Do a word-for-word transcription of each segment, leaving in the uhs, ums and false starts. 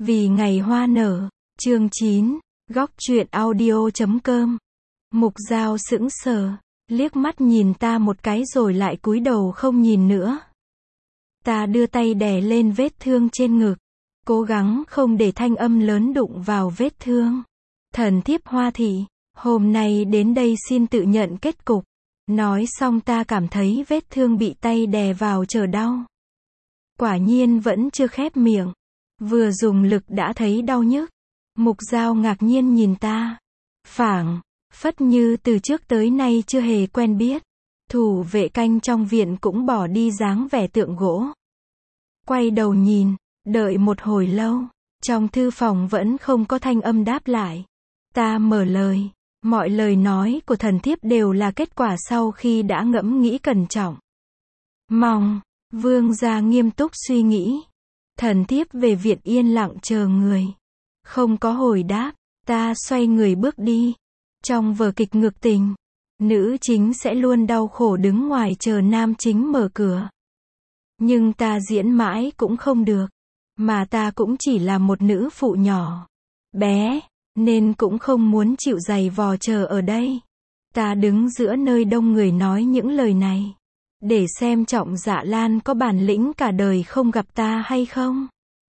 Vì ngày hoa nở, chương chín, góc truyện audio chấm com. Mục Dao sững sờ, liếc mắt nhìn ta một cái rồi lại cúi đầu không nhìn nữa. Ta đưa tay đè lên vết thương trên ngực, cố gắng không để thanh âm lớn đụng vào vết thương. Thần thiếp Hoa thị, hôm nay đến đây xin tự nhận kết cục. Nói xong ta cảm thấy vết thương bị tay đè vào trở đau. Quả nhiên vẫn chưa khép miệng. Vừa dùng lực đã thấy đau nhức. Mục Dao ngạc nhiên nhìn ta. Phảng phất như từ trước tới nay chưa hề quen biết. Thủ vệ canh trong viện cũng bỏ đi dáng vẻ tượng gỗ. Quay đầu nhìn, đợi một hồi lâu. Trong thư phòng vẫn không có thanh âm đáp lại. Ta mở lời. Mọi lời nói của thần thiếp đều là kết quả sau khi đã ngẫm nghĩ cẩn trọng. Mong, vương gia nghiêm túc suy nghĩ. Thần thiếp về viện yên lặng chờ người. Không có hồi đáp, ta xoay người bước đi. Trong vở kịch ngược tình, nữ chính sẽ luôn đau khổ đứng ngoài chờ nam chính mở cửa. Nhưng ta diễn mãi cũng không được. Mà ta cũng chỉ là một nữ phụ nhỏ, bé, nên cũng không muốn chịu giày vò chờ ở đây. Ta đứng giữa nơi đông người nói những lời này. Để xem Trọng Dạ Lan có bản lĩnh cả đời không gặp ta hay không.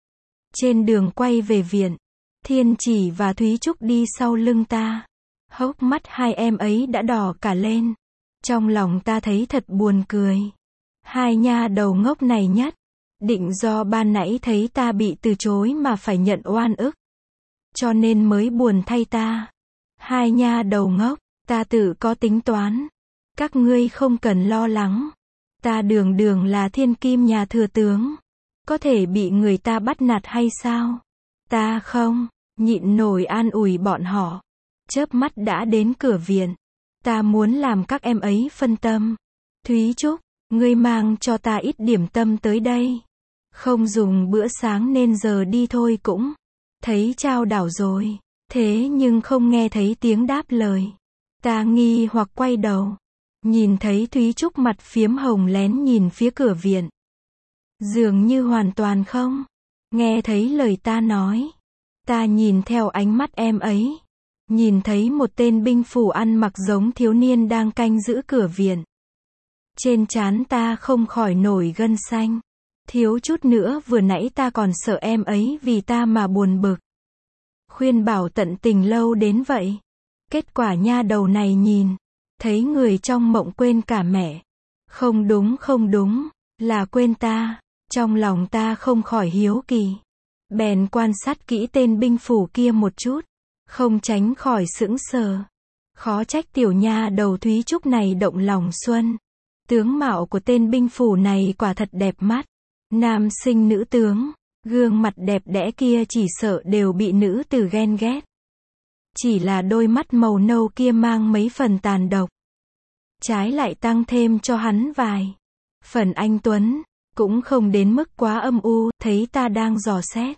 Trên đường quay về viện, Thiên Chỉ và Thúy Trúc đi sau lưng ta. Hốc mắt hai em ấy đã đỏ cả lên. Trong lòng ta thấy thật buồn cười. Hai nha đầu ngốc này nhất. Định do ban nãy thấy ta bị từ chối mà phải nhận oan ức. Cho nên mới buồn thay ta. Hai nha đầu ngốc, ta tự có tính toán. Các ngươi không cần lo lắng. Ta đường đường là thiên kim nhà thừa tướng. Có thể bị người ta bắt nạt hay sao? Ta không, nhịn nổi an ủi bọn họ. Chớp mắt đã đến cửa viện. Ta muốn làm các em ấy phân tâm. Thúy Trúc, ngươi mang cho ta ít điểm tâm tới đây. Không dùng bữa sáng nên giờ đi thôi cũng. Thấy trao đảo rồi. Thế nhưng không nghe thấy tiếng đáp lời. Ta nghi hoặc quay đầu. Nhìn thấy Thúy Trúc mặt phiếm hồng lén nhìn phía cửa viện. Dường như hoàn toàn không nghe thấy lời ta nói. Ta nhìn theo ánh mắt em ấy. Nhìn thấy một tên binh phủ ăn mặc giống thiếu niên đang canh giữ cửa viện. Trên trán ta không khỏi nổi gân xanh. Thiếu chút nữa vừa nãy ta còn sợ em ấy vì ta mà buồn bực. Khuyên bảo tận tình lâu đến vậy. Kết quả nha đầu này nhìn. Thấy người trong mộng quên cả mẹ. Không đúng không đúng, là quên ta. Trong lòng ta không khỏi hiếu kỳ. Bèn quan sát kỹ tên binh phủ kia một chút. Không tránh khỏi sững sờ. Khó trách tiểu nha đầu Thúy Trúc này động lòng xuân. Tướng mạo của tên binh phủ này quả thật đẹp mắt. Nam sinh nữ tướng. Gương mặt đẹp đẽ kia chỉ sợ đều bị nữ tử ghen ghét. Chỉ là đôi mắt màu nâu kia mang mấy phần tàn độc. Trái lại tăng thêm cho hắn vài phần anh tuấn. Cũng không đến mức quá âm u. Thấy ta đang dò xét.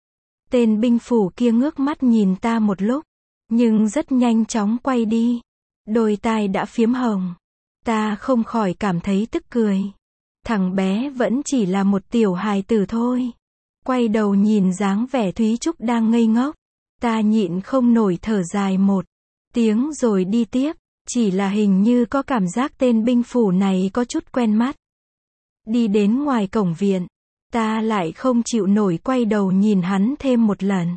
Tên binh phủ kia ngước mắt nhìn ta một lúc. Nhưng rất nhanh chóng quay đi. Đôi tai đã phiếm hồng. Ta không khỏi cảm thấy tức cười. Thằng bé vẫn chỉ là một tiểu hài tử thôi. Quay đầu nhìn dáng vẻ Thúy Trúc đang ngây ngốc. Ta nhịn không nổi thở dài một tiếng rồi đi tiếp. Chỉ là hình như có cảm giác tên binh phủ này có chút quen mắt. Đi đến ngoài cổng viện. Ta lại không chịu nổi quay đầu nhìn hắn thêm một lần.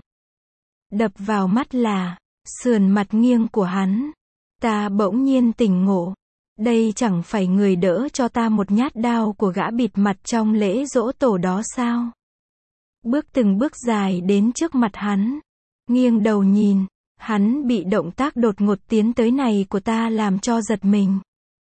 Đập vào mắt là sườn mặt nghiêng của hắn. Ta bỗng nhiên tỉnh ngộ. Đây chẳng phải người đỡ cho ta một nhát đao của gã bịt mặt trong lễ giỗ tổ đó sao? Bước từng bước dài đến trước mặt hắn. Nghiêng đầu nhìn. Hắn bị động tác đột ngột tiến tới này của ta làm cho giật mình.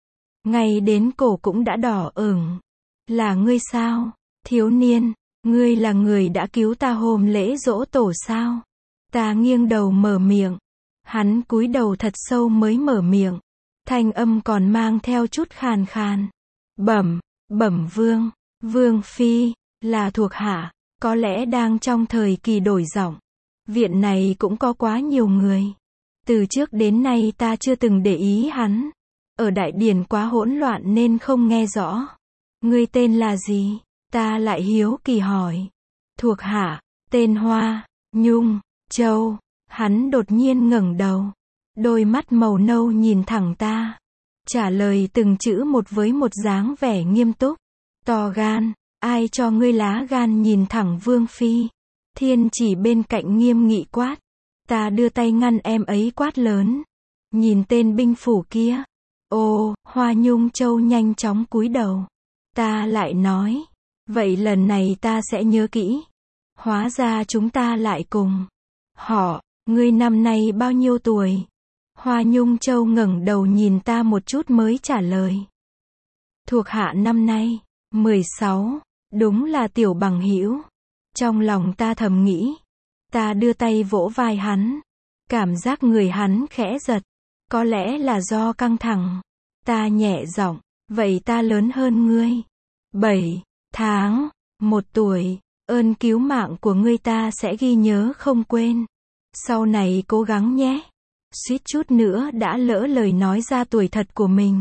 Ngay đến cổ cũng đã đỏ ửng. Là ngươi sao? Thiếu niên, ngươi là người đã cứu ta hôm lễ giỗ tổ sao? Ta nghiêng đầu mở miệng. Hắn cúi đầu thật sâu mới mở miệng. Thanh âm còn mang theo chút khàn khàn. Bẩm, bẩm vương, vương phi, là thuộc hạ, có lẽ đang trong thời kỳ đổi giọng. Viện này cũng có quá nhiều người. Từ trước đến nay ta chưa từng để ý hắn. Ở đại điển quá hỗn loạn nên không nghe rõ. Ngươi tên là gì? Ta lại hiếu kỳ hỏi. Thuộc hạ, Tên Hoa Nhung Châu. Hắn đột nhiên ngẩng đầu. Đôi mắt màu nâu nhìn thẳng ta. Trả lời từng chữ một với một dáng vẻ nghiêm túc. To gan, ai cho ngươi lá gan nhìn thẳng Vương Phi. Thiên Chỉ bên cạnh nghiêm nghị quát. Ta đưa tay ngăn em ấy quát lớn. Nhìn tên binh phủ kia. Ồ, Hoa Nhung Châu nhanh chóng cúi đầu. Ta lại nói. Vậy lần này ta sẽ nhớ kỹ. Hóa ra chúng ta lại cùng. Họ, ngươi năm nay bao nhiêu tuổi? Hoa Nhung Châu ngẩng đầu nhìn ta một chút mới trả lời. Thuộc hạ năm nay, mười sáu, đúng là tiểu bằng hữu. Trong lòng ta thầm nghĩ. Ta đưa tay vỗ vai hắn. Cảm giác người hắn khẽ giật. Có lẽ là do căng thẳng. Ta nhẹ giọng, vậy ta lớn hơn ngươi. Bảy tháng, một tuổi, ơn cứu mạng của ngươi ta sẽ ghi nhớ không quên. Sau này cố gắng nhé. Suýt chút nữa đã lỡ lời nói ra tuổi thật của mình.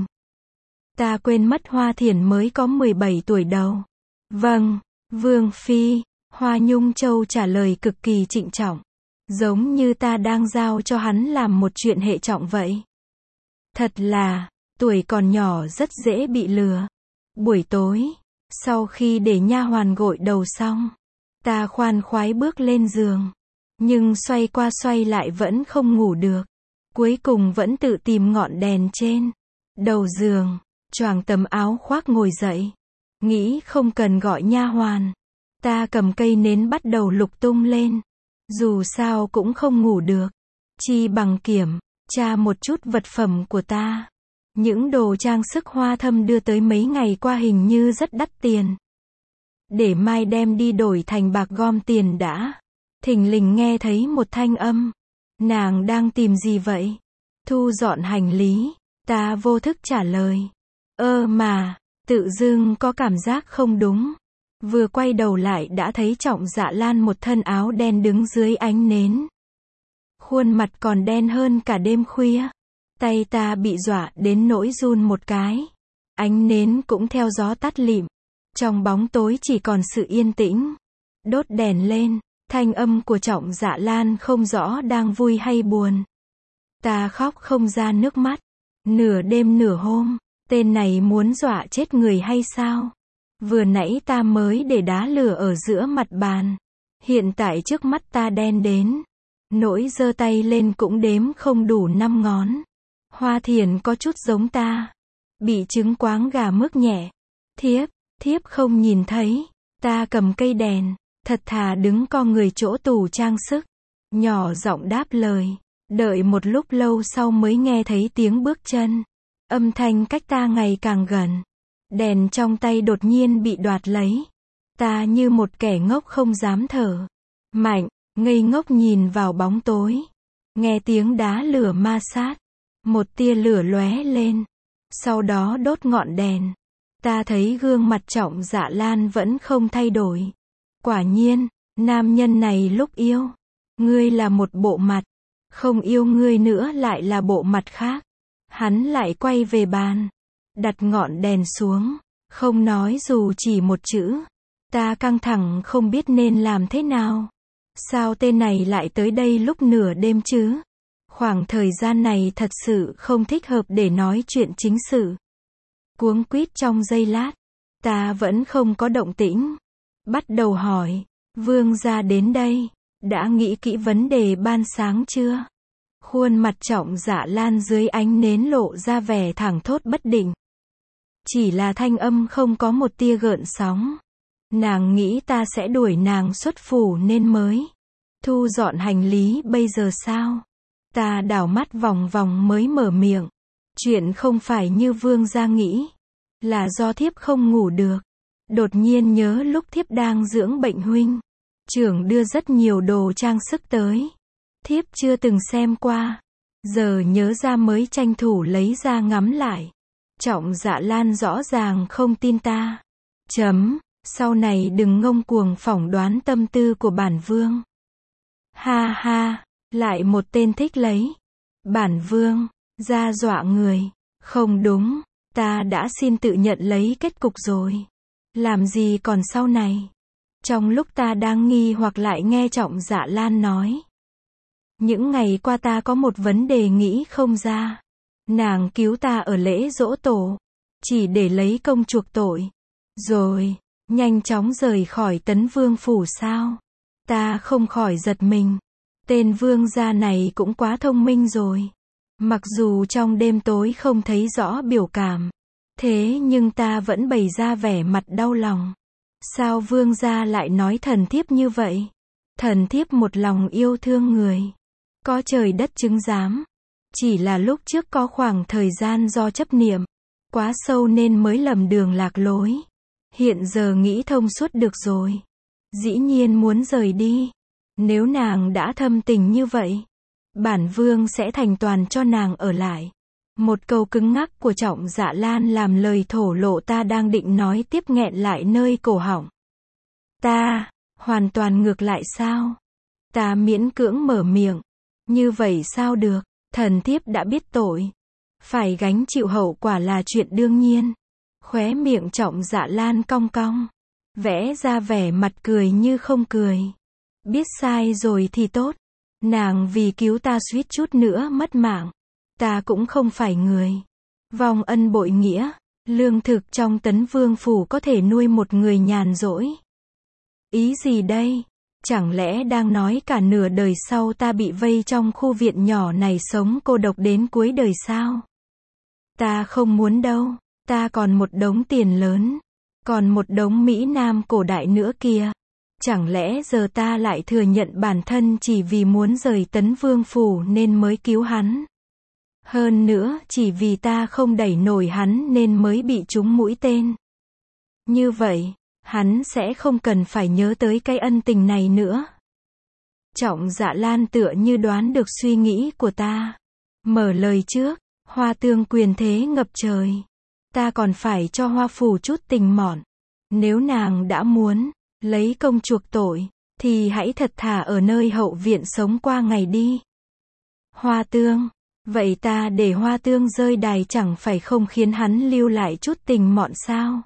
Ta quên mất Hoa Thiển mới có mười bảy tuổi đầu. Vâng, Vương Phi. Hoa Nhung Châu trả lời cực kỳ trịnh trọng. Giống như ta đang giao cho hắn làm một chuyện hệ trọng vậy. Thật là, tuổi còn nhỏ rất dễ bị lừa. Buổi tối, sau khi để nha hoàn gội đầu xong, ta khoan khoái bước lên giường. Nhưng xoay qua xoay lại vẫn không ngủ được. Cuối cùng vẫn tự tìm ngọn đèn trên đầu giường, choàng tấm áo khoác ngồi dậy. Nghĩ không cần gọi nha hoàn. Ta cầm cây nến bắt đầu lục tung lên. Dù sao cũng không ngủ được. Chi bằng kiểm tra một chút vật phẩm của ta. Những đồ trang sức Hoa Thâm đưa tới mấy ngày qua hình như rất đắt tiền. Để mai đem đi đổi thành bạc gom tiền đã. Thình lình nghe thấy một thanh âm. Nàng đang tìm gì vậy? Thu dọn hành lý. Ta vô thức trả lời. Ơ mà, tự dưng có cảm giác không đúng. Vừa quay đầu lại đã thấy Trọng Dạ Lan một thân áo đen đứng dưới ánh nến. Khuôn mặt còn đen hơn cả đêm khuya. Tay ta bị dọa đến nỗi run một cái. Ánh nến cũng theo gió tắt lịm. Trong bóng tối chỉ còn sự yên tĩnh. Đốt đèn lên, thanh âm của Trọng Dạ Lan không rõ đang vui hay buồn. Ta khóc không ra nước mắt. Nửa đêm nửa hôm, tên này muốn dọa chết người hay sao? Vừa nãy ta mới để đá lửa ở giữa mặt bàn. Hiện tại trước mắt ta đen đến. Nỗi giơ tay lên cũng đếm không đủ năm ngón. Hoa Thiển có chút giống ta. Bị trứng quáng gà mức nhẹ. Thiếp, thiếp không nhìn thấy. Ta cầm cây đèn, thật thà đứng co người chỗ tủ trang sức. Nhỏ giọng đáp lời. Đợi một lúc lâu sau mới nghe thấy tiếng bước chân. Âm thanh cách ta ngày càng gần. Đèn trong tay đột nhiên bị đoạt lấy. Ta như một kẻ ngốc không dám thở. Mạnh, ngây ngốc nhìn vào bóng tối. Nghe tiếng đá lửa ma sát. Một tia lửa lóe lên. Sau đó đốt ngọn đèn. Ta thấy gương mặt Trọng Dạ Lan vẫn không thay đổi. Quả nhiên, nam nhân này lúc yêu. Ngươi là một bộ mặt. Không yêu ngươi nữa lại là bộ mặt khác. Hắn lại quay về bàn. Đặt ngọn đèn xuống. Không nói dù chỉ một chữ. Ta căng thẳng không biết nên làm thế nào. Sao tên này lại tới đây lúc nửa đêm chứ? Khoảng thời gian này thật sự không thích hợp để nói chuyện chính sự. Cuống quýt trong giây lát. Ta vẫn không có động tĩnh. Bắt đầu hỏi. Vương gia đến đây. Đã nghĩ kỹ vấn đề ban sáng chưa? Khuôn mặt Trọng Dạ Lan dưới ánh nến lộ ra vẻ thẳng thốt bất định. Chỉ là thanh âm không có một tia gợn sóng. Nàng nghĩ ta sẽ đuổi nàng xuất phủ nên mới thu dọn hành lý bây giờ sao? Ta đảo mắt vòng vòng mới mở miệng. Chuyện không phải như vương gia nghĩ. Là do thiếp không ngủ được. Đột nhiên nhớ lúc thiếp đang dưỡng bệnh huynh. Trưởng đưa rất nhiều đồ trang sức tới. Thiếp chưa từng xem qua. Giờ nhớ ra mới tranh thủ lấy ra ngắm lại. Trọng Dạ Lan rõ ràng không tin ta. Chấm, sau này đừng ngông cuồng phỏng đoán tâm tư của bản vương. Ha ha, lại một tên thích lấy. Bản vương, ra dọa người. Không đúng, ta đã xin tự nhận lấy kết cục rồi. Làm gì còn sau này. Trong lúc ta đang nghi hoặc lại nghe Trọng Dạ Lan nói. Những ngày qua ta có một vấn đề nghĩ không ra. Nàng cứu ta ở lễ giỗ tổ, chỉ để lấy công chuộc tội. Rồi, nhanh chóng rời khỏi Tấn Vương phủ sao? Ta không khỏi giật mình. Tên vương gia này cũng quá thông minh rồi. Mặc dù trong đêm tối không thấy rõ biểu cảm, thế nhưng ta vẫn bày ra vẻ mặt đau lòng. Sao vương gia lại nói thần thiếp như vậy? Thần thiếp một lòng yêu thương người. Có trời đất chứng giám. Chỉ là lúc trước có khoảng thời gian do chấp niệm quá sâu nên mới lầm đường lạc lối. Hiện giờ nghĩ thông suốt được rồi. Dĩ nhiên muốn rời đi. Nếu nàng đã thâm tình như vậy, bản vương sẽ thành toàn cho nàng ở lại. Một câu cứng ngắc của Trọng Dạ Lan làm lời thổ lộ ta đang định nói tiếp nghẹn lại nơi cổ họng. Ta, hoàn toàn ngược lại sao? Ta miễn cưỡng mở miệng. Như vậy sao được? Thần thiếp đã biết tội. Phải gánh chịu hậu quả là chuyện đương nhiên. Khóe miệng Trọng Dạ Lan cong cong. Vẽ ra vẻ mặt cười như không cười. Biết sai rồi thì tốt. Nàng vì cứu ta suýt chút nữa mất mạng. Ta cũng không phải người vong ân bội nghĩa. Lương thực trong Tấn Vương phủ có thể nuôi một người nhàn rỗi. Ý gì đây? Chẳng lẽ đang nói cả nửa đời sau ta bị vây trong khu viện nhỏ này sống cô độc đến cuối đời sao? Ta không muốn đâu. Ta còn một đống tiền lớn. Còn một đống Mỹ Nam cổ đại nữa kìa. Chẳng lẽ giờ ta lại thừa nhận bản thân chỉ vì muốn rời Tấn Vương phủ nên mới cứu hắn? Hơn nữa, chỉ vì ta không đẩy nổi hắn nên mới bị trúng mũi tên. Như vậy, hắn sẽ không cần phải nhớ tới cái ân tình này nữa. Trọng Dạ Lan tựa như đoán được suy nghĩ của ta. Mở lời trước, Hoa Tương quyền thế ngập trời. Ta còn phải cho Hoa phủ chút tình mọn. Nếu nàng đã muốn lấy công chuộc tội, thì hãy thật thà ở nơi hậu viện sống qua ngày đi. Hoa Tương, vậy ta để Hoa Tương rơi đài chẳng phải không khiến hắn lưu lại chút tình mọn sao?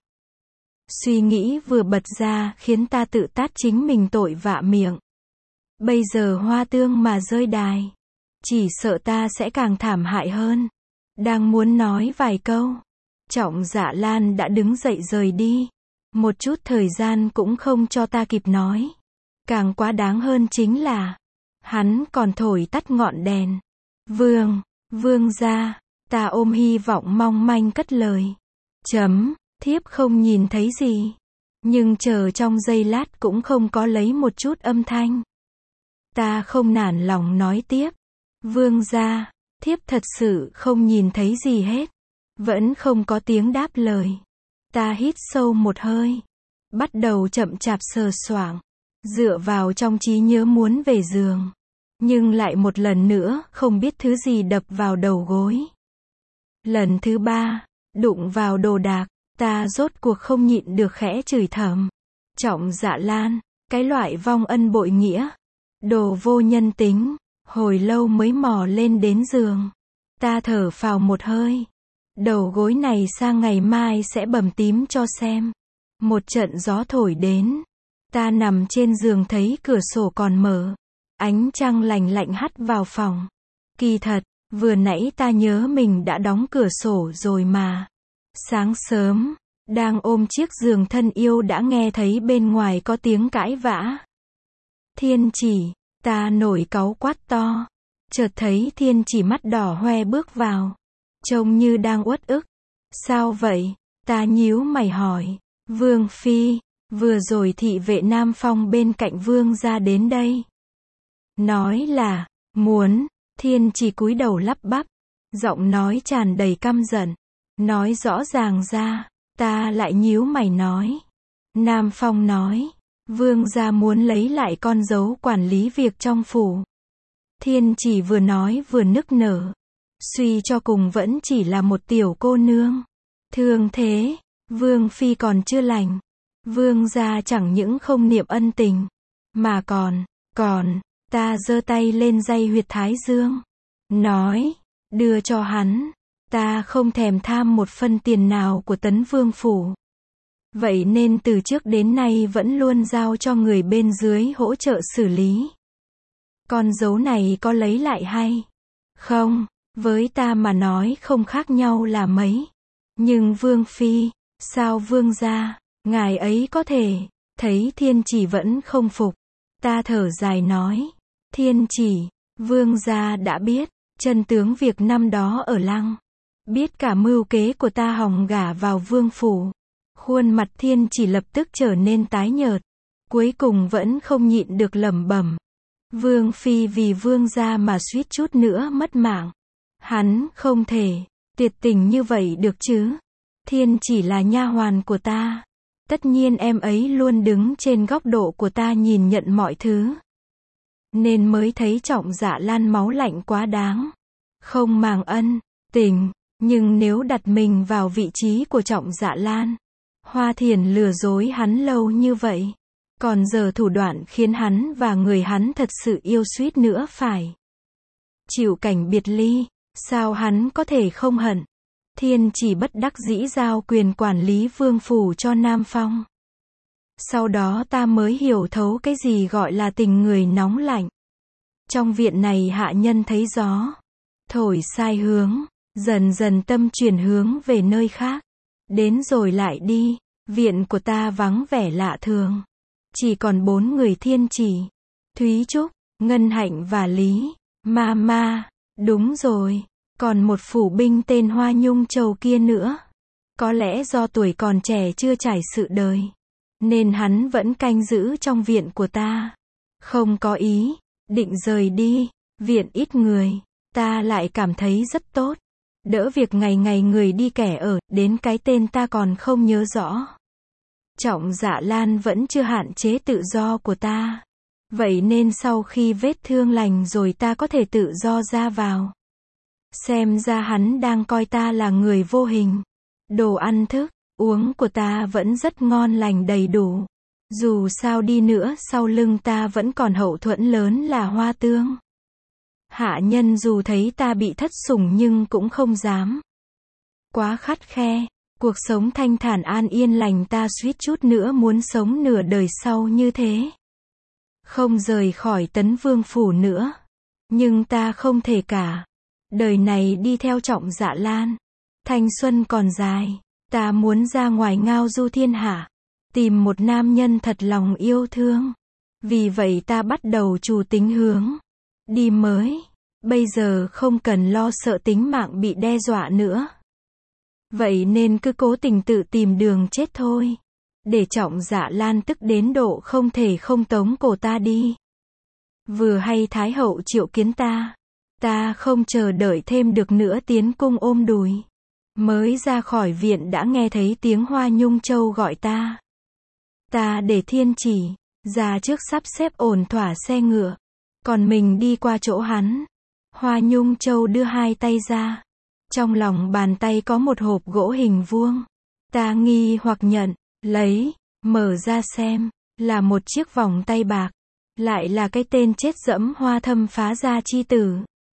Suy nghĩ vừa bật ra khiến ta tự tát chính mình tội vạ miệng. Bây giờ Hoa Tương mà rơi đài, chỉ sợ ta sẽ càng thảm hại hơn. Đang muốn nói vài câu, Trọng Dạ Lan đã đứng dậy rời đi. Một chút thời gian cũng không cho ta kịp nói. Càng quá đáng hơn chính là, hắn còn thổi tắt ngọn đèn. Vương, vương gia, ta ôm hy vọng mong manh cất lời. Chấm, thiếp không nhìn thấy gì. Nhưng chờ trong giây lát cũng không có lấy một chút âm thanh. Ta không nản lòng nói tiếp. Vương gia, thiếp thật sự không nhìn thấy gì hết. Vẫn không có tiếng đáp lời. Ta hít sâu một hơi. Bắt đầu chậm chạp sờ soạng. Dựa vào trong trí nhớ muốn về giường. Nhưng lại một lần nữa không biết thứ gì đập vào đầu gối. Lần thứ ba, đụng vào đồ đạc. Ta rốt cuộc không nhịn được khẽ chửi thầm. Trọng Dạ Lan, cái loại vong ân bội nghĩa. Đồ vô nhân tính. Hồi lâu mới mò lên đến giường. Ta thở phào một hơi. Đầu gối này sang ngày mai sẽ bầm tím cho xem. Một trận gió thổi đến. Ta nằm trên giường thấy cửa sổ còn mở. Ánh trăng lành lạnh hắt vào phòng. Kỳ thật, vừa nãy ta nhớ mình đã đóng cửa sổ rồi mà. Sáng sớm, đang ôm chiếc giường thân yêu đã nghe thấy bên ngoài có tiếng cãi vã. Thiên Chỉ, ta nổi cáu quát to. Chợt thấy Thiên Chỉ mắt đỏ hoe bước vào. Trông như đang uất ức. Sao vậy? Ta nhíu mày hỏi. Vương Phi, vừa rồi thị vệ Nam Phong bên cạnh Vương ra đến đây. Nói là, muốn, Thiên Chỉ cúi đầu lắp bắp. Giọng nói tràn đầy căm giận. Nói rõ ràng ra, ta lại nhíu mày nói. Nam Phong nói, Vương gia muốn lấy lại con dấu quản lý việc trong phủ. Thiên Chỉ vừa nói vừa nức nở. Suy cho cùng vẫn chỉ là một tiểu cô nương. Thương thế, Vương Phi còn chưa lành. Vương gia chẳng những không niệm ân tình, mà còn, còn, ta giơ tay lên day huyệt thái dương. Nói, đưa cho hắn. Ta không thèm tham một phân tiền nào của Tấn Vương phủ. Vậy nên từ trước đến nay vẫn luôn giao cho người bên dưới hỗ trợ xử lý. Con dấu này có lấy lại hay không? Với ta mà nói không khác nhau là mấy. Nhưng Vương Phi, sao Vương gia, ngài ấy có thể, thấy Thiên Chỉ vẫn không phục. Ta thở dài nói, Thiên Chỉ, Vương gia đã biết, chân tướng việc năm đó ở Lăng. Biết cả mưu kế của ta hòng gả vào Vương phủ. Khuôn mặt Thiên Chỉ lập tức trở nên tái nhợt. Cuối cùng vẫn không nhịn được lẩm bẩm. Vương Phi vì Vương gia mà suýt chút nữa mất mạng. Hắn không thể tuyệt tình như vậy được chứ. Thiên Chỉ là nha hoàn của ta. Tất nhiên em ấy luôn đứng trên góc độ của ta nhìn nhận mọi thứ. Nên mới thấy Trọng Dạ Lan máu lạnh quá đáng. Không màng ân tình, nhưng nếu đặt mình vào vị trí của Trọng Dạ Lan, Hoa Thiền lừa dối hắn lâu như vậy, còn giờ thủ đoạn khiến hắn và người hắn thật sự yêu suýt nữa phải chịu cảnh biệt ly, sao hắn có thể không hận? Thiên Chỉ bất đắc dĩ giao quyền quản lý vương phủ cho Nam Phong. Sau đó ta mới hiểu thấu cái gì gọi là tình người nóng lạnh. Trong viện này hạ nhân thấy gió thổi sai hướng, dần dần tâm chuyển hướng về nơi khác. Đến rồi lại đi, viện của ta vắng vẻ lạ thường. Chỉ còn bốn người Thiên Chỉ, Thúy Trúc, Ngân Hạnh và Lý Ma Ma. Đúng rồi, còn một phủ binh tên Hoa Nhung Châu kia nữa. Có lẽ do tuổi còn trẻ chưa trải sự đời, nên hắn vẫn canh giữ trong viện của ta. Không có ý định rời đi. Viện ít người, ta lại cảm thấy rất tốt. Đỡ việc ngày ngày người đi kẻ ở, đến cái tên ta còn không nhớ rõ. Trọng Dạ Lan vẫn chưa hạn chế tự do của ta. Vậy nên sau khi vết thương lành rồi ta có thể tự do ra vào. Xem ra hắn đang coi ta là người vô hình. Đồ ăn thức, uống của ta vẫn rất ngon lành đầy đủ. Dù sao đi nữa sau lưng ta vẫn còn hậu thuẫn lớn là Hoa Tương. Hạ nhân dù thấy ta bị thất sủng nhưng cũng không dám quá khắt khe. Cuộc sống thanh thản an yên lành ta suýt chút nữa muốn sống nửa đời sau như thế. Không rời khỏi Tấn Vương phủ nữa. Nhưng ta không thể cả đời này đi theo Trọng Dạ Lan. Thanh xuân còn dài, ta muốn ra ngoài ngao du thiên hạ, tìm một nam nhân thật lòng yêu thương. Vì vậy ta bắt đầu chủ tính hướng đi mới. Bây giờ không cần lo sợ tính mạng bị đe dọa nữa. Vậy nên cứ cố tình tự tìm đường chết thôi. Để Trọng Dạ Lan tức đến độ không thể không tống cổ ta đi. Vừa hay Thái hậu triệu kiến ta. Ta không chờ đợi thêm được nữa tiến cung ôm đùi. Mới ra khỏi viện đã nghe thấy tiếng Hoa Nhung Châu gọi ta. Ta để Thiên Chỉ ra trước sắp xếp ổn thỏa xe ngựa. Còn mình đi qua chỗ hắn. Hoa Nhung Châu đưa hai tay ra. Trong lòng bàn tay có một hộp gỗ hình vuông. Ta nghi hoặc nhận, lấy, mở ra xem, là một chiếc vòng tay bạc. Lại là cái tên chết dẫm Hoa Thâm phá gia chi tử.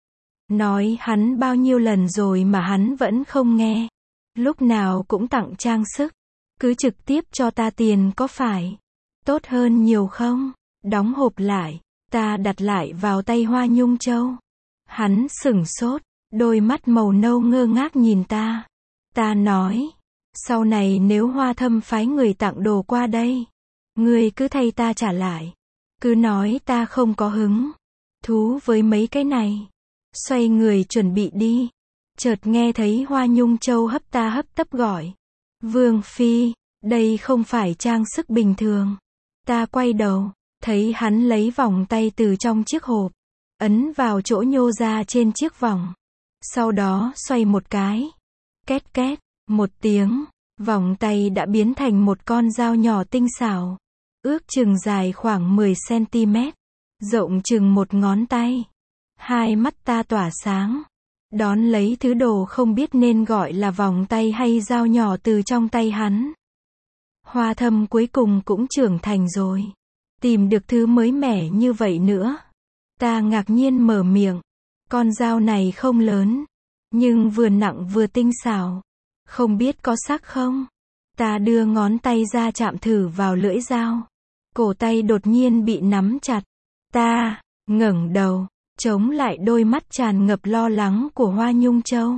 Nói hắn bao nhiêu lần rồi mà hắn vẫn không nghe. Lúc nào cũng tặng trang sức. Cứ trực tiếp cho ta tiền có phải tốt hơn nhiều không? Đóng hộp lại, ta đặt lại vào tay Hoa Nhung Châu. Hắn sửng sốt, đôi mắt màu nâu ngơ ngác nhìn ta. Ta nói, sau này nếu Hoa Thâm phái người tặng đồ qua đây, ngươi cứ thay ta trả lại. Cứ nói ta không có hứng thú với mấy cái này. Xoay người chuẩn bị đi. Chợt nghe thấy Hoa Nhung Châu hấp ta hấp tấp gọi. Vương Phi, đây không phải trang sức bình thường. Ta quay đầu, thấy hắn lấy vòng tay từ trong chiếc hộp, ấn vào chỗ nhô ra trên chiếc vòng. Sau đó xoay một cái. Két két, một tiếng, vòng tay đã biến thành một con dao nhỏ tinh xảo. Ước chừng dài khoảng mười xăng-ti-mét, rộng chừng một ngón tay. Hai mắt ta tỏa sáng. Đón lấy thứ đồ không biết nên gọi là vòng tay hay dao nhỏ từ trong tay hắn. Hoa Thâm cuối cùng cũng trưởng thành rồi. Tìm được thứ mới mẻ như vậy nữa. Ta ngạc nhiên mở miệng. Con dao này không lớn, nhưng vừa nặng vừa tinh xảo. Không biết có sắc không? Ta đưa ngón tay ra chạm thử vào lưỡi dao. Cổ tay đột nhiên bị nắm chặt. Ta ngẩng đầu, chống lại đôi mắt tràn ngập lo lắng của Hoa Nhung Châu.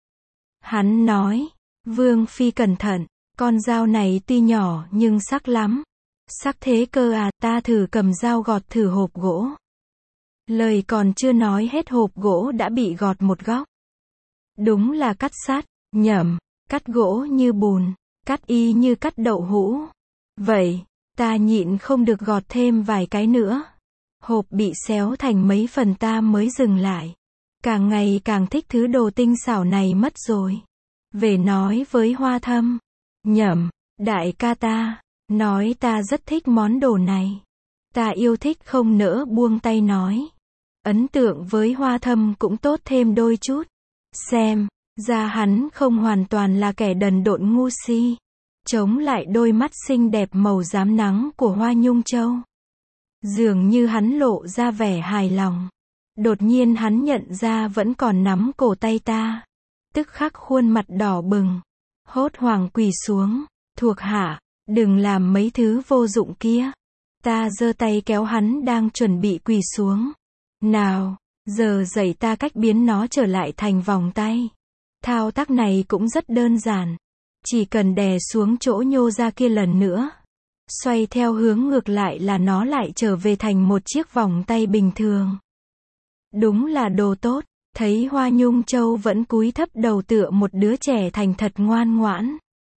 Hắn nói, Vương Phi cẩn thận, con dao này tuy nhỏ nhưng sắc lắm. Sắc thế cơ à, ta thử cầm dao gọt thử hộp gỗ. Lời còn chưa nói hết hộp gỗ đã bị gọt một góc. Đúng là cắt sắt, nhẩm, cắt gỗ như bùn, cắt y như cắt đậu hũ. Vậy, ta nhịn không được gọt thêm vài cái nữa. Hộp bị xéo thành mấy phần ta mới dừng lại. Càng ngày càng thích thứ đồ tinh xảo này mất rồi. Về nói với Hoa Thâm, nhẩm, đại ca ta, nói ta rất thích món đồ này. Ta yêu thích không nỡ buông tay nói. Ấn tượng với Hoa Thâm cũng tốt thêm đôi chút. Xem ra hắn không hoàn toàn là kẻ đần độn ngu si. Chống lại đôi mắt xinh đẹp màu rám nắng của Hoa Nhung Châu. Dường như hắn lộ ra vẻ hài lòng. Đột nhiên hắn nhận ra vẫn còn nắm cổ tay ta. Tức khắc khuôn mặt đỏ bừng. Hốt hoảng quỳ xuống. Thuộc hạ, đừng làm mấy thứ vô dụng kia. Ta giơ tay kéo hắn đang chuẩn bị quỳ xuống. Nào, giờ dạy ta cách biến nó trở lại thành vòng tay. Thao tác này cũng rất đơn giản. Chỉ cần đè xuống chỗ nhô ra kia lần nữa. Xoay theo hướng ngược lại là nó lại trở về thành một chiếc vòng tay bình thường. Đúng là đồ tốt. Thấy Hoa Nhung Châu vẫn cúi thấp đầu tựa một đứa trẻ thành thật ngoan ngoãn.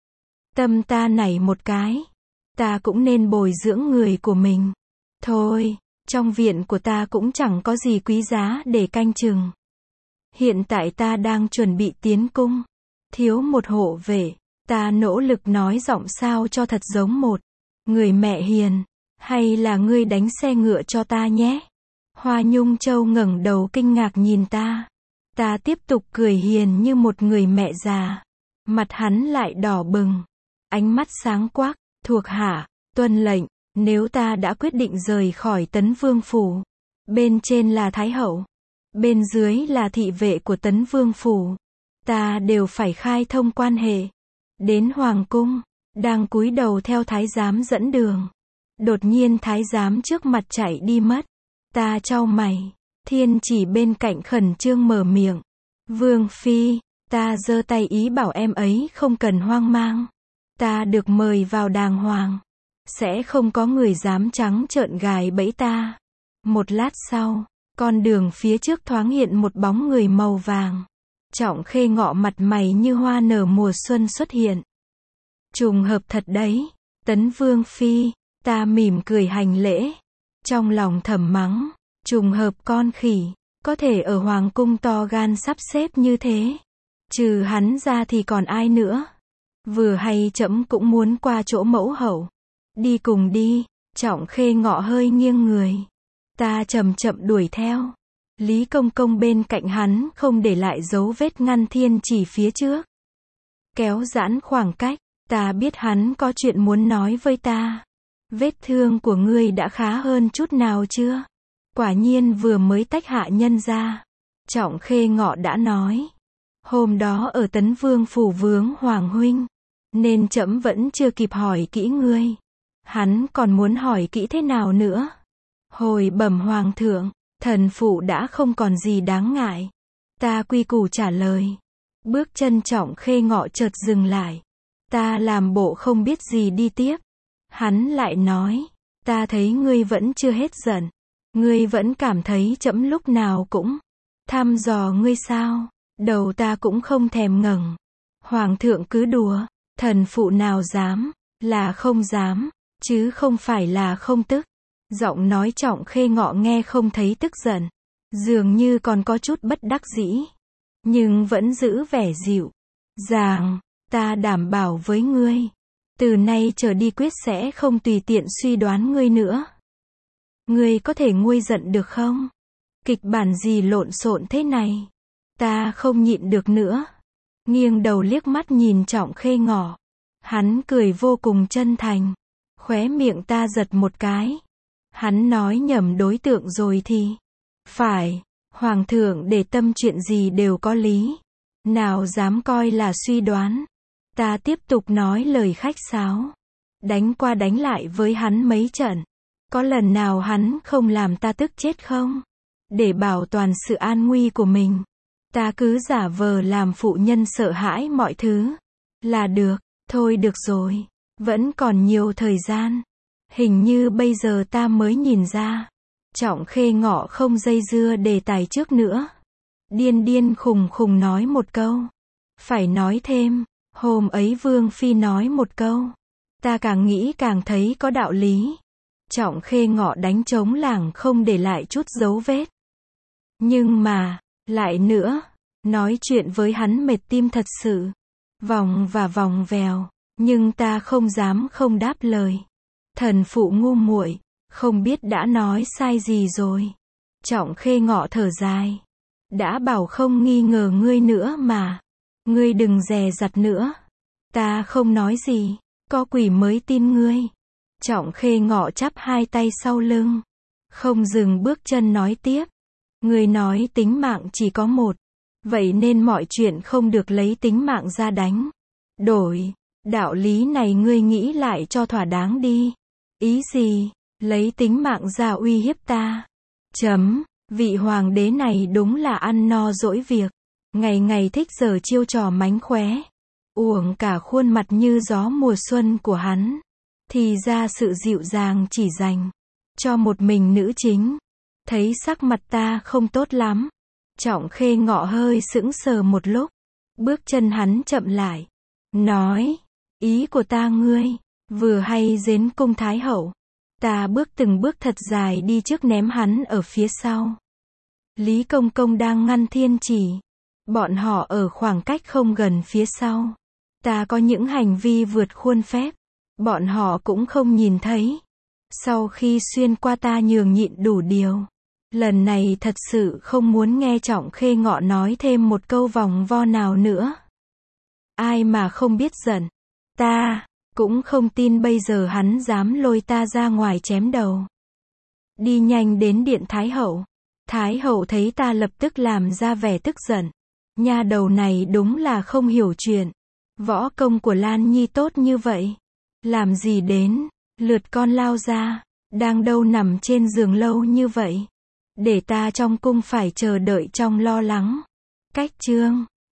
Tâm ta nảy một cái. Ta cũng nên bồi dưỡng người của mình. Thôi, trong viện của ta cũng chẳng có gì quý giá để canh chừng. Hiện tại ta đang chuẩn bị tiến cung. Thiếu một hộ vệ. Ta nỗ lực nói giọng sao cho thật giống một người mẹ hiền. Hay là ngươi đánh xe ngựa cho ta nhé. Hoa Nhung Châu ngẩng đầu kinh ngạc nhìn ta. Ta tiếp tục cười hiền như một người mẹ già. Mặt hắn lại đỏ bừng. Ánh mắt sáng quắc. Thuộc hạ, tuân lệnh. Nếu ta đã quyết định rời khỏi Tấn Vương Phủ. Bên trên là Thái Hậu. Bên dưới là thị vệ của Tấn Vương Phủ. Ta đều phải khai thông quan hệ. Đến Hoàng Cung. Đang cúi đầu theo Thái Giám dẫn đường. Đột nhiên Thái Giám trước mặt chạy đi mất. Ta chau mày. Thiên Chỉ bên cạnh khẩn trương mở miệng. Vương Phi, ta giơ tay ý bảo em ấy không cần hoang mang. Ta được mời vào đàng hoàng. Sẽ không có người dám trắng trợn gài bẫy ta. Một lát sau, con đường phía trước thoáng hiện một bóng người màu vàng. Trọng Khê ngọ mặt mày như hoa nở mùa xuân xuất hiện. Trùng hợp thật đấy. Tấn Vương Phi, ta mỉm cười hành lễ. Trong lòng thầm mắng. Trùng hợp con khỉ, có thể ở Hoàng Cung to gan sắp xếp như thế. Trừ hắn ra thì còn ai nữa. Vừa hay trẫm cũng muốn qua chỗ mẫu hậu. Đi cùng đi. Trọng Khê ngọ hơi nghiêng người. Ta chậm chậm đuổi theo. Lý Công Công bên cạnh hắn không để lại dấu vết ngăn Thiên Chỉ phía trước. Kéo giãn khoảng cách. Ta biết hắn có chuyện muốn nói với ta. Vết thương của ngươi đã khá hơn chút nào chưa? Quả nhiên vừa mới tách hạ nhân ra. Trọng Khê ngọ đã nói. Hôm đó ở Tấn Vương Phủ vướng Hoàng huynh. Nên trẫm vẫn chưa kịp hỏi kỹ ngươi. Hắn còn muốn hỏi kỹ thế nào nữa? Hồi bẩm Hoàng thượng, thần phụ đã không còn gì đáng ngại. Ta quy củ trả lời. Bước chân Trọng Khê ngọ chợt dừng lại. Ta làm bộ không biết gì đi tiếp. Hắn lại nói. Ta thấy ngươi vẫn chưa hết giận. Ngươi vẫn cảm thấy trẫm lúc nào cũng thăm dò ngươi sao? Đầu ta cũng không thèm ngẩng. Hoàng thượng cứ đùa. Thần phụ nào dám, là không dám, chứ không phải là không tức. Giọng nói Trọng Khê ngọ nghe không thấy tức giận. Dường như còn có chút bất đắc dĩ. Nhưng vẫn giữ vẻ dịu dàng. Ta đảm bảo với ngươi. Từ nay trở đi quyết sẽ không tùy tiện suy đoán ngươi nữa. Ngươi có thể nguôi giận được không? Kịch bản gì lộn xộn thế này? Ta không nhịn được nữa. Nghiêng đầu liếc mắt nhìn Trọng Khê ngọ. Hắn cười vô cùng chân thành. Khóe miệng ta giật một cái. Hắn nói nhầm đối tượng rồi thì. Phải, Hoàng thượng để tâm chuyện gì đều có lý. Nào dám coi là suy đoán. Ta tiếp tục nói lời khách sáo. Đánh qua đánh lại với hắn mấy trận. Có lần nào hắn không làm ta tức chết không? Để bảo toàn sự an nguy của mình, ta cứ giả vờ làm phụ nhân sợ hãi mọi thứ. Là được, thôi được rồi. Vẫn còn nhiều thời gian. Hình như bây giờ ta mới nhìn ra. Trọng Khê Ngọ không dây dưa đề tài trước nữa. Điên điên khùng khùng nói một câu. Phải nói thêm, hôm ấy Vương Phi nói một câu. Ta càng nghĩ càng thấy có đạo lý. Trọng Khê Ngọ đánh trống lảng không để lại chút dấu vết. Nhưng mà, lại nữa, nói chuyện với hắn mệt tim thật sự. Vòng và vòng vèo, nhưng ta không dám không đáp lời. Thần phụ ngu muội, không biết đã nói sai gì rồi. Trọng Khê Ngọ thở dài. Đã bảo không nghi ngờ ngươi nữa mà. Ngươi đừng dè dặt nữa. Ta không nói gì, có quỷ mới tin ngươi. Trọng Khê Ngọ chắp hai tay sau lưng. Không dừng bước chân nói tiếp. Ngươi nói tính mạng chỉ có một. Vậy nên mọi chuyện không được lấy tính mạng ra đánh. Đổi, đạo lý này ngươi nghĩ lại cho thỏa đáng đi. Ý gì? Lấy tính mạng ra uy hiếp ta. Chấm, vị hoàng đế này đúng là ăn no dỗi việc. Ngày ngày thích giờ chiêu trò mánh khóe. Uổng cả khuôn mặt như gió mùa xuân của hắn. Thì ra sự dịu dàng chỉ dành cho một mình nữ chính. Thấy sắc mặt ta không tốt lắm. Trọng Khê Ngọ hơi sững sờ một lúc. Bước chân hắn chậm lại. Nói, ý của ta ngươi, vừa hay đến cung Thái Hậu. Ta bước từng bước thật dài đi trước ném hắn ở phía sau. Lý Công Công đang ngăn thiên chỉ. Bọn họ ở khoảng cách không gần phía sau. Ta có những hành vi vượt khuôn phép. Bọn họ cũng không nhìn thấy. Sau khi xuyên qua ta nhường nhịn đủ điều. Lần này thật sự không muốn nghe Trọng Khê Ngọ nói thêm một câu vòng vo nào nữa. Ai mà không biết giận. Ta cũng không tin bây giờ hắn dám lôi ta ra ngoài chém đầu. Đi nhanh đến điện Thái Hậu. Thái Hậu thấy ta lập tức làm ra vẻ tức giận. Nha đầu này đúng là không hiểu chuyện. Võ công của Lan Nhi tốt như vậy. Làm gì đến, lượt con lao ra, đang đâu nằm trên giường lâu như vậy. Để ta trong cung phải chờ đợi trong lo lắng. Cách chương